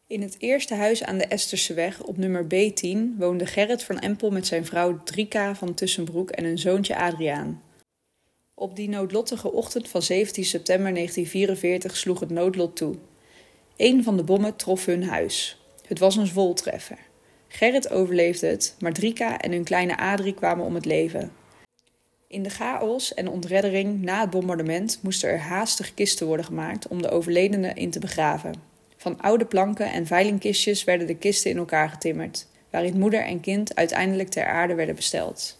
In het eerste huis aan de Esterseweg op nummer B10 woonde Gerrit van Empel met zijn vrouw Drieka van Tussenbroek en hun zoontje Adriaan. Op die noodlottige ochtend van 17 september 1944 sloeg het noodlot toe. Eén van de bommen trof hun huis. Het was een voltreffer. Gerrit overleefde het, maar Drieka en hun kleine Adrie kwamen om het leven. In de chaos en ontreddering na het bombardement moesten er haastig kisten worden gemaakt om de overledenen in te begraven. Van oude planken en veilingkistjes werden de kisten in elkaar getimmerd, waarin moeder en kind uiteindelijk ter aarde werden besteld.